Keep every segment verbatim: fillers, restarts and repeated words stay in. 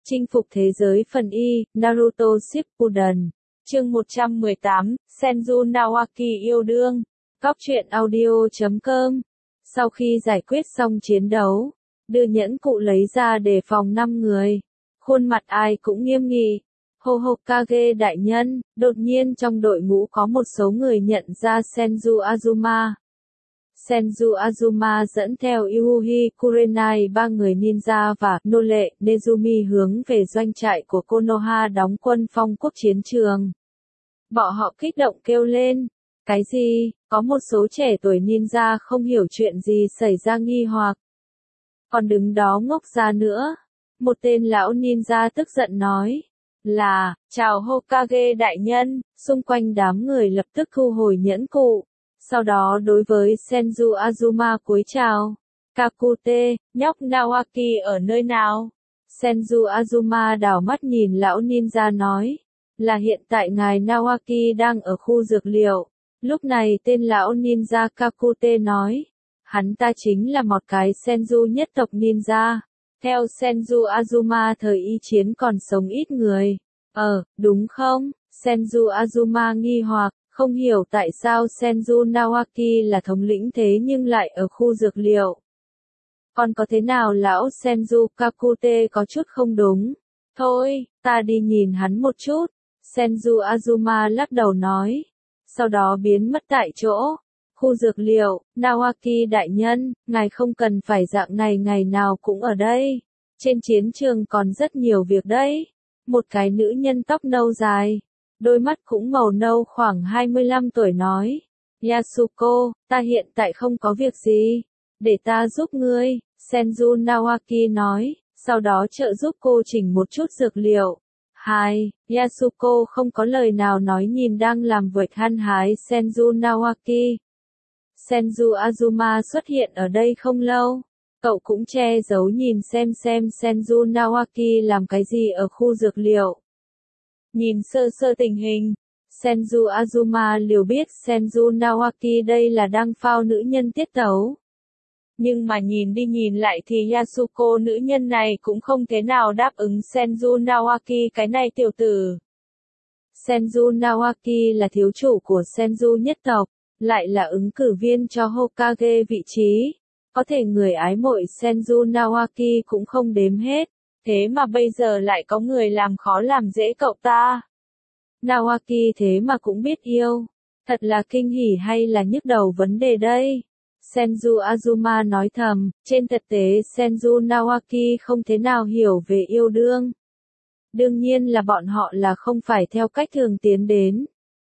Chinh phục thế giới phần Y, Naruto Shippuden. Chương một trăm mười tám, Senju Nawaki yêu đương. Cóc truyện audio chấm com. Sau khi giải quyết xong chiến đấu, đưa nhẫn cụ lấy ra để phòng năm người. Khuôn mặt ai cũng nghiêm nghị. Hokage đại nhân, đột nhiên trong đội ngũ có một số người nhận ra Senju Azuma. Senju Azuma dẫn theo Yuuhi Kurenai ba người ninja và nô lệ Nezumi hướng về doanh trại của Konoha đóng quân phong quốc chiến trường. Bọn họ kích động kêu lên. Cái gì? Có một số trẻ tuổi ninja không hiểu chuyện gì xảy ra nghi hoặc. Còn đứng đó ngốc ra nữa. Một tên lão ninja tức giận nói. Là, chào Hokage đại nhân, xung quanh đám người lập tức thu hồi nhẫn cụ. Sau đó đối với Senju Azuma cúi chào. Kakute, nhóc Nawaki ở nơi nào? Senju Azuma đảo mắt nhìn lão ninja nói. Là hiện tại ngài Nawaki đang ở khu dược liệu. Lúc này tên lão ninja Kakute nói. Hắn ta chính là một cái Senju nhất tộc ninja. Theo Senju Azuma thời y chiến còn sống ít người. Ờ, đúng không? Senju Azuma nghi hoặc. Không hiểu tại sao Senju Nawaki là thống lĩnh thế nhưng lại ở khu dược liệu. Còn có thế nào lão Senju Kakute có chút không đúng. Thôi, ta đi nhìn hắn một chút. Senju Azuma lắc đầu nói. Sau đó biến mất tại chỗ. Khu dược liệu, Nawaki đại nhân, ngài không cần phải dạng này ngày nào cũng ở đây. Trên chiến trường còn rất nhiều việc đấy. Một cái nữ nhân tóc nâu dài. Đôi mắt cũng màu nâu khoảng hai mươi lăm tuổi nói. Yasuko, ta hiện tại không có việc gì. Để ta giúp ngươi, Senju Nawaki nói, sau đó trợ giúp cô chỉnh một chút dược liệu. Hai, Yasuko không có lời nào nói nhìn đang làm việc hăng hái Senju Nawaki. Senju Azuma xuất hiện ở đây không lâu. Cậu cũng che giấu nhìn xem xem Senju Nawaki làm cái gì ở khu dược liệu. Nhìn sơ sơ tình hình, Senju Azuma liều biết Senju Nawaki đây là đang phao nữ nhân tiết tấu. Nhưng mà nhìn đi nhìn lại thì Yasuko nữ nhân này cũng không thế nào đáp ứng Senju Nawaki cái này tiểu tử. Senju Nawaki là thiếu chủ của Senju nhất tộc, lại là ứng cử viên cho Hokage vị trí. Có thể người ái mộ Senju Nawaki cũng không đếm hết. Thế mà bây giờ lại có người làm khó làm dễ cậu ta. Nawaki thế mà cũng biết yêu. Thật là kinh hỉ hay là nhức đầu vấn đề đây? Senju Azuma nói thầm, trên thực tế Senju Nawaki không thế nào hiểu về yêu đương. Đương nhiên là bọn họ là không phải theo cách thường tiến đến.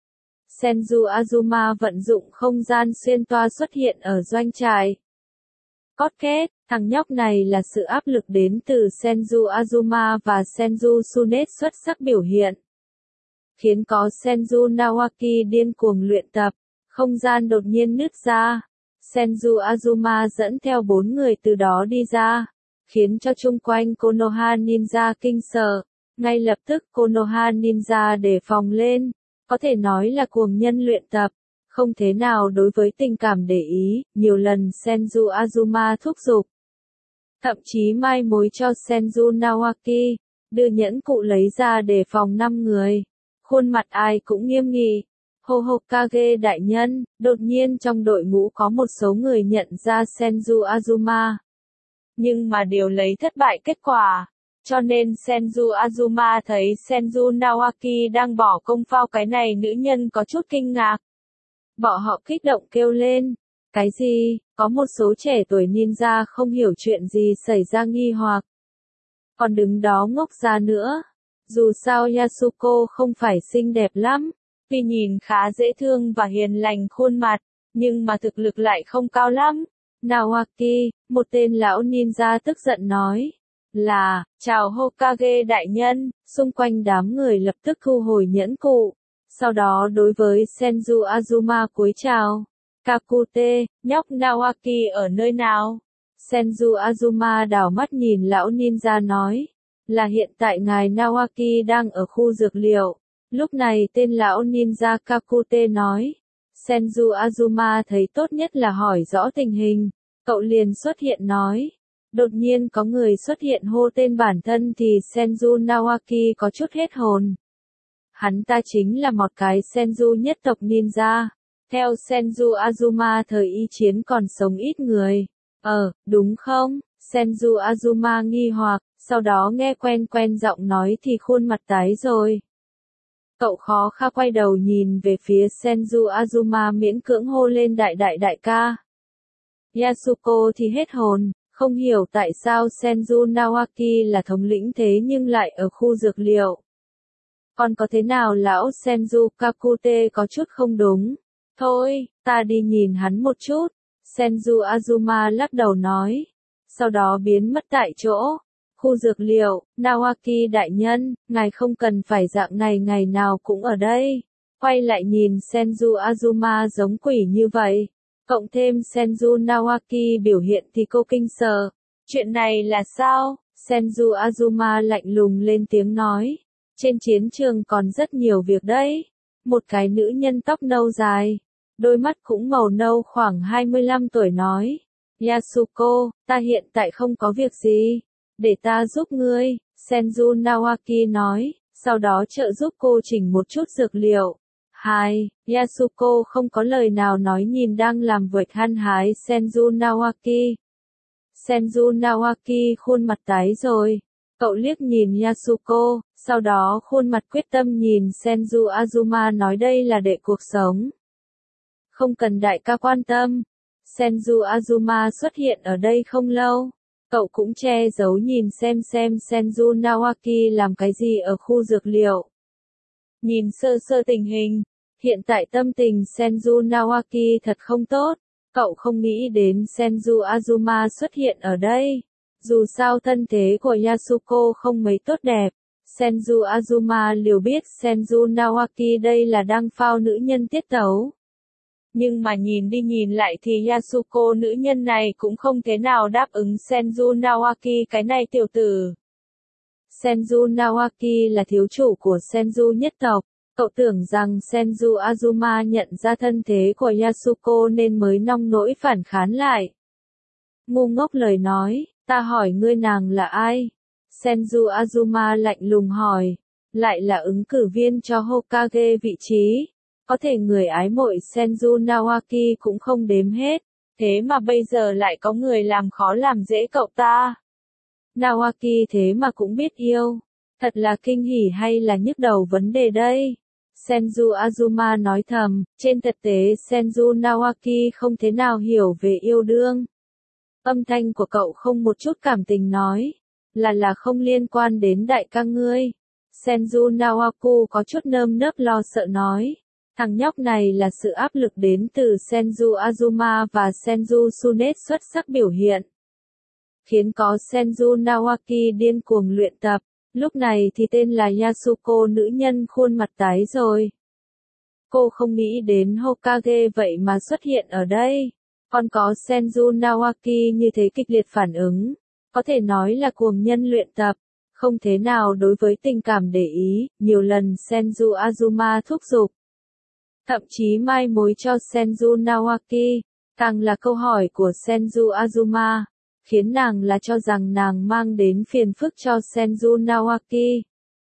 Senju Azuma vận dụng không gian xuyên toa xuất hiện ở doanh trại. Cót két, thằng nhóc này là sự áp lực đến từ Senju Azuma và Senju Tsunet xuất sắc biểu hiện. Khiến có Senju Nawaki điên cuồng luyện tập, không gian đột nhiên nứt ra. Senju Azuma dẫn theo bốn người từ đó đi ra, khiến cho chung quanh Konoha Ninja kinh sợ. Ngay lập tức Konoha Ninja đề phòng lên, có thể nói là cuồng nhân luyện tập. Không thế nào đối với tình cảm để ý, nhiều lần Senju Azuma thúc giục. Thậm chí mai mối cho Senju Nawaki, đưa nhẫn cụ lấy ra để phòng năm người. Khuôn mặt ai cũng nghiêm nghị. Hokage đại nhân, đột nhiên trong đội ngũ có một số người nhận ra Senju Azuma. Nhưng mà điều lấy thất bại kết quả. Cho nên Senju Azuma thấy Senju Nawaki đang bỏ công phao cái này nữ nhân có chút kinh ngạc. Bọn họ kích động kêu lên. Cái gì? Có một số trẻ tuổi ninja không hiểu chuyện gì xảy ra nghi hoặc. Còn đứng đó ngốc ra nữa. Dù sao Yasuko không phải xinh đẹp lắm. Vì nhìn khá dễ thương và hiền lành khuôn mặt. Nhưng mà thực lực lại không cao lắm. Nawaki, một tên lão ninja tức giận nói. Là, chào Hokage đại nhân, xung quanh đám người lập tức thu hồi nhẫn cụ. Sau đó đối với Senju Azuma cúi chào. Kakute, nhóc Nawaki ở nơi nào? Senju Azuma đảo mắt nhìn lão ninja nói. Là hiện tại ngài Nawaki đang ở khu dược liệu. Lúc này tên lão ninja Kakute nói. Senju Azuma thấy tốt nhất là hỏi rõ tình hình. Cậu liền xuất hiện nói. Đột nhiên có người xuất hiện hô tên bản thân thì Senju Nawaki có chút hết hồn. Hắn ta chính là một cái Senju nhất tộc ninja. Theo Senju Azuma thời y chiến còn sống ít người. Ờ, đúng không? Senju Azuma nghi hoặc, sau đó nghe quen quen giọng nói thì khuôn mặt tái rồi. Cậu khó khăn quay đầu nhìn về phía Senju Azuma miễn cưỡng hô lên đại đại đại ca. Yasuko thì hết hồn, không hiểu tại sao Senju Nawaki là thống lĩnh thế nhưng lại ở khu dược liệu. Còn có thế nào lão Senju Kakute có chút không đúng. Thôi, ta đi nhìn hắn một chút. Senju Azuma lắc đầu nói. Sau đó biến mất tại chỗ. Khu dược liệu, Nawaki đại nhân, ngài không cần phải dạng này ngày nào cũng ở đây. Quay lại nhìn Senju Azuma giống quỷ như vậy. Cộng thêm Senju Nawaki biểu hiện thì cô kinh sợ. Chuyện này là sao? Senju Azuma lạnh lùng lên tiếng nói. Trên chiến trường còn rất nhiều việc đấy. Một cái nữ nhân tóc nâu dài. Đôi mắt cũng màu nâu khoảng hai mươi lăm tuổi nói. Yasuko, ta hiện tại không có việc gì. Để ta giúp ngươi, Senju Nawaki nói, sau đó trợ giúp cô chỉnh một chút dược liệu. Hai, Yasuko không có lời nào nói nhìn đang làm việc hăng hái Senju Nawaki. Senju Nawaki khuôn mặt tái rồi. Cậu liếc nhìn Yasuko, sau đó khuôn mặt quyết tâm nhìn Senju Azuma nói đây là để cuộc sống. Không cần đại ca quan tâm. Senju Azuma xuất hiện ở đây không lâu. Cậu cũng che giấu nhìn xem xem Senju Nawaki làm cái gì ở khu dược liệu. Nhìn sơ sơ tình hình, hiện tại tâm tình Senju Nawaki thật không tốt. Cậu không nghĩ đến Senju Azuma xuất hiện ở đây. Dù sao thân thế của Yasuko không mấy tốt đẹp. Senju Azuma liều biết Senju Nawaki đây là đang phao nữ nhân tiết tấu. Nhưng mà nhìn đi nhìn lại thì Yasuko nữ nhân này cũng không thế nào đáp ứng Senju Nawaki cái này tiểu tử. Senju Nawaki là thiếu chủ của Senju nhất tộc. Cậu tưởng rằng Senju Azuma nhận ra thân thế của Yasuko nên mới nong nỗi phản kháng lại. Ngu ngốc lời nói, ta hỏi ngươi nàng là ai? Senju Azuma lạnh lùng hỏi, lại là ứng cử viên cho Hokage vị trí. Có thể người ái mộ Senju Nawaki cũng không đếm hết, thế mà bây giờ lại có người làm khó làm dễ cậu ta. Nawaki thế mà cũng biết yêu, thật là kinh hỉ hay là nhức đầu vấn đề đây? Senju Azuma nói thầm, trên thực tế Senju Nawaki không thế nào hiểu về yêu đương. Âm thanh của cậu không một chút cảm tình nói, là là không liên quan đến đại ca ngươi. Senju Nawaku có chút nơm nớp lo sợ nói. Thằng nhóc này là sự áp lực đến từ Senju Azuma và Senju Tsunet xuất sắc biểu hiện. Khiến có Senju Nawaki điên cuồng luyện tập, lúc này thì tên là Yasuko nữ nhân khuôn mặt tái rồi. Cô không nghĩ đến Hokage vậy mà xuất hiện ở đây. Còn có Senju Nawaki như thế kịch liệt phản ứng, có thể nói là cuồng nhân luyện tập, không thế nào đối với tình cảm để ý, nhiều lần Senju Azuma thúc giục. Thậm chí mai mối cho Senju Nawaki, càng là câu hỏi của Senju Azuma, khiến nàng là cho rằng nàng mang đến phiền phức cho Senju Nawaki.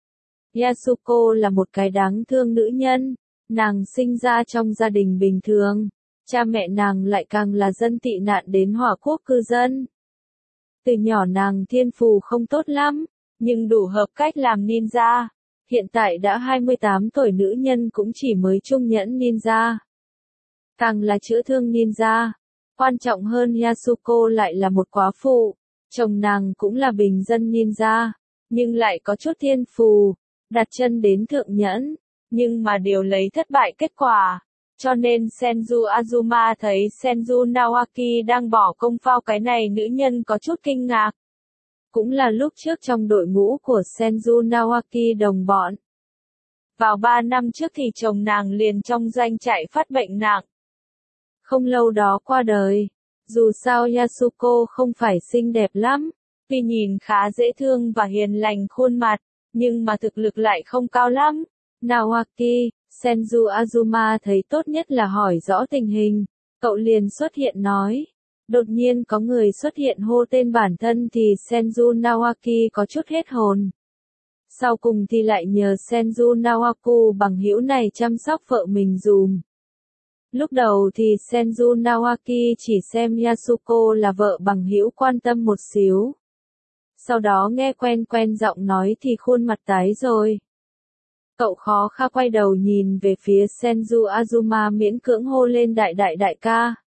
Yasuko là một cái đáng thương nữ nhân, nàng sinh ra trong gia đình bình thường, cha mẹ nàng lại càng là dân tị nạn đến Hỏa Quốc cư dân. Từ nhỏ nàng thiên phù không tốt lắm, nhưng đủ hợp cách làm ninja. Hiện tại đã hai mươi tám tuổi nữ nhân cũng chỉ mới trung nhẫn ninja. Càng là chữa thương ninja. Quan trọng hơn Yasuko lại là một quá phụ. Chồng nàng cũng là bình dân ninja. Nhưng lại có chút thiên phù. Đặt chân đến thượng nhẫn. Nhưng mà điều lấy thất bại kết quả. Cho nên Senju Azuma thấy Senju Nawaki đang bỏ công phao cái này nữ nhân có chút kinh ngạc. Cũng là lúc trước trong đội ngũ của Senju Nawaki đồng bọn. Vào ba năm trước thì chồng nàng liền trong doanh trại phát bệnh nặng. Không lâu đó qua đời. Dù sao Yasuko không phải xinh đẹp lắm, tuy nhìn khá dễ thương và hiền lành khuôn mặt, nhưng mà thực lực lại không cao lắm. Nawaki, Senju Azuma thấy tốt nhất là hỏi rõ tình hình. Cậu liền xuất hiện nói. Đột nhiên có người xuất hiện hô tên bản thân thì Senju Nawaki có chút hết hồn. Sau cùng thì lại nhờ Senju Nawaku bằng hữu này chăm sóc vợ mình dùm. Lúc đầu thì Senju Nawaki chỉ xem Yasuko là vợ bằng hữu quan tâm một xíu. Sau đó nghe quen quen giọng nói thì khuôn mặt tái rồi. Cậu khó khăn quay đầu nhìn về phía Senju Azuma miễn cưỡng hô lên đại đại đại ca.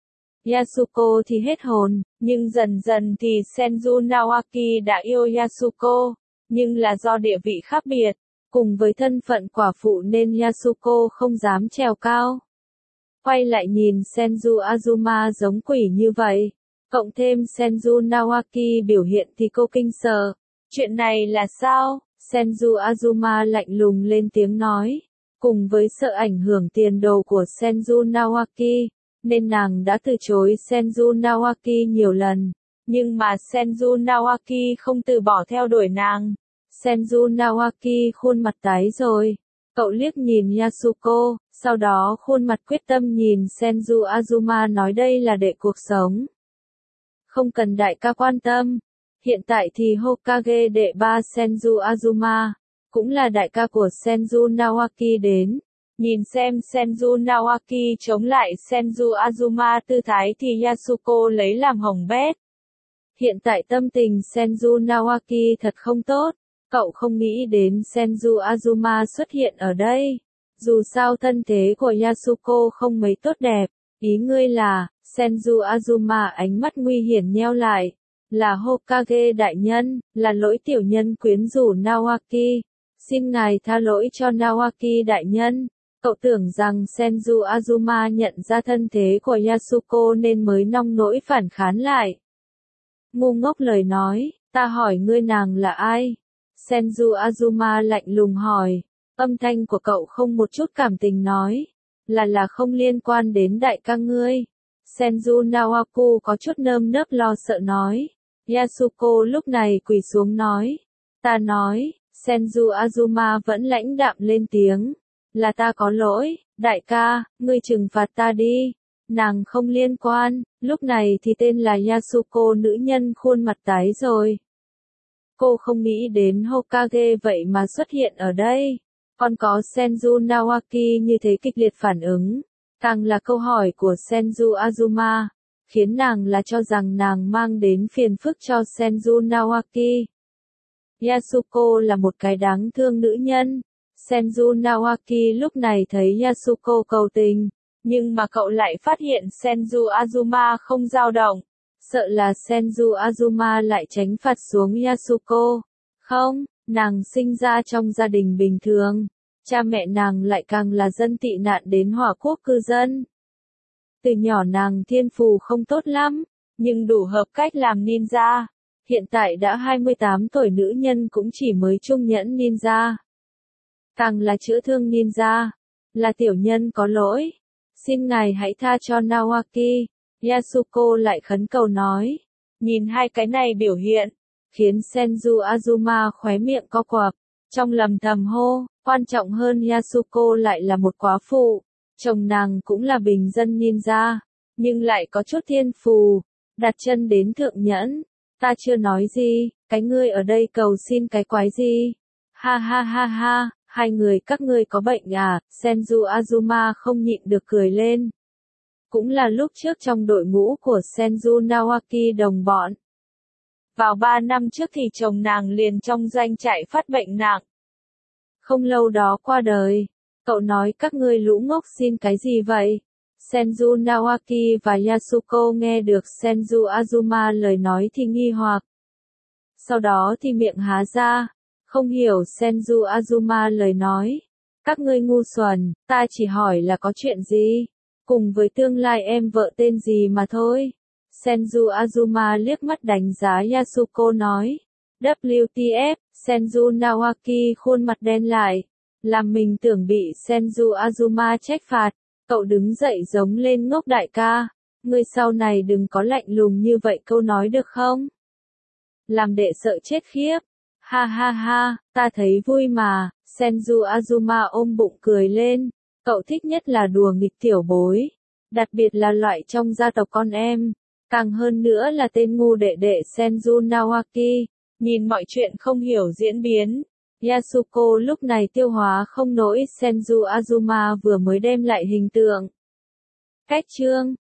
Yasuko thì hết hồn, nhưng dần dần thì Senju Nawaki đã yêu Yasuko, nhưng là do địa vị khác biệt, cùng với thân phận quả phụ nên Yasuko không dám trèo cao. Quay lại nhìn Senju Azuma giống quỷ như vậy, cộng thêm Senju Nawaki biểu hiện thì cô kinh sợ. Chuyện này là sao? Senju Azuma lạnh lùng lên tiếng nói, cùng với sợ ảnh hưởng tiền đồ của Senju Nawaki, nên nàng đã từ chối Senju Nawaki nhiều lần, nhưng mà Senju Nawaki không từ bỏ theo đuổi nàng. Senju Nawaki khuôn mặt tái rồi, cậu liếc nhìn Yasuko, sau đó khuôn mặt quyết tâm nhìn Senju Azuma nói đây là để cuộc sống. Không cần đại ca quan tâm. Hiện tại thì Hokage đệ ba Senju Azuma, cũng là đại ca của Senju Nawaki đến. Nhìn xem Senju Nawaki chống lại Senju Azuma tư thái thì Yasuko lấy làm hỏng bét. Hiện tại tâm tình Senju Nawaki thật không tốt, cậu không nghĩ đến Senju Azuma xuất hiện ở đây. Dù sao thân thế của Yasuko không mấy tốt đẹp, ý ngươi là, Senju Azuma ánh mắt nguy hiểm nheo lại. Là Hokage đại nhân, là lỗi tiểu nhân quyến rũ Nawaki. Xin ngài tha lỗi cho Nawaki đại nhân. Cậu tưởng rằng Senju Azuma nhận ra thân thế của Yasuko nên mới nong nỗi phản kháng lại. Ngu ngốc lời nói, ta hỏi ngươi nàng là ai? Senju Azuma lạnh lùng hỏi, âm thanh của cậu không một chút cảm tình nói, là là không liên quan đến đại ca ngươi. Senju Nawaku có chút nơm nớp lo sợ nói. Yasuko lúc này quỳ xuống nói, ta nói, Senju Azuma vẫn lãnh đạm lên tiếng, là ta có lỗi, đại ca, ngươi trừng phạt ta đi, nàng không liên quan. Lúc này thì tên là Yasuko nữ nhân khuôn mặt tái rồi. Cô không nghĩ đến Hokage vậy mà xuất hiện ở đây, còn có Senju Nawaki như thế kịch liệt phản ứng, càng là câu hỏi của Senju Azuma, khiến nàng là cho rằng nàng mang đến phiền phức cho Senju Nawaki. Yasuko là một cái đáng thương nữ nhân. Senju Nawaki lúc này thấy Yasuko cầu tình, nhưng mà cậu lại phát hiện Senju Azuma không dao động, sợ là Senju Azuma lại tránh phạt xuống Yasuko. Không, nàng sinh ra trong gia đình bình thường, cha mẹ nàng lại càng là dân tị nạn đến Hỏa Quốc cư dân. Từ nhỏ nàng thiên phù không tốt lắm, nhưng đủ hợp cách làm ninja. Hiện tại đã hai mươi tám tuổi nữ nhân cũng chỉ mới trung nhẫn ninja. Càng là chữa thương ninja, là tiểu nhân có lỗi. Xin ngài hãy tha cho Nawaki. Yasuko lại khấn cầu nói. Nhìn hai cái này biểu hiện, khiến Senju Azuma khóe miệng co quặp, trong lầm thầm hô, quan trọng hơn Yasuko lại là một quá phụ. Chồng nàng cũng là bình dân ninja, nhưng lại có chút thiên phù, đặt chân đến thượng nhẫn. Ta chưa nói gì, cái ngươi ở đây cầu xin cái quái gì? Ha ha ha ha, hai người các ngươi có bệnh à? Senju Azuma không nhịn được cười lên. Cũng là lúc trước trong đội ngũ của Senju Nawaki đồng bọn. Vào ba năm trước thì chồng nàng liền trong doanh trại phát bệnh nặng. Không lâu đó qua đời. Cậu nói các ngươi lũ ngốc xin cái gì vậy? Senju Nawaki và Yasuko nghe được Senju Azuma lời nói thì nghi hoặc. Sau đó thì miệng há ra, không hiểu Senju Azuma lời nói. Các ngươi ngu xuẩn, ta chỉ hỏi là có chuyện gì, cùng với tương lai em vợ tên gì mà thôi. Senju Azuma liếc mắt đánh giá Yasuko nói. W T F, Senju Nawaki khuôn mặt đen lại, làm mình tưởng bị Senju Azuma trách phạt. Cậu đứng dậy giống lên ngốc đại ca, ngươi sau này đừng có lạnh lùng như vậy câu nói được không? Làm đệ sợ chết khiếp. Ha ha ha, ta thấy vui mà. Senju Azuma ôm bụng cười lên, cậu thích nhất là đùa nghịch tiểu bối, đặc biệt là loại trong gia tộc con em. Càng hơn nữa là tên ngu đệ đệ Senju Naoki, nhìn mọi chuyện không hiểu diễn biến. Yasuko lúc này tiêu hóa không nổi Senju Azuma vừa mới đem lại hình tượng. Cách chương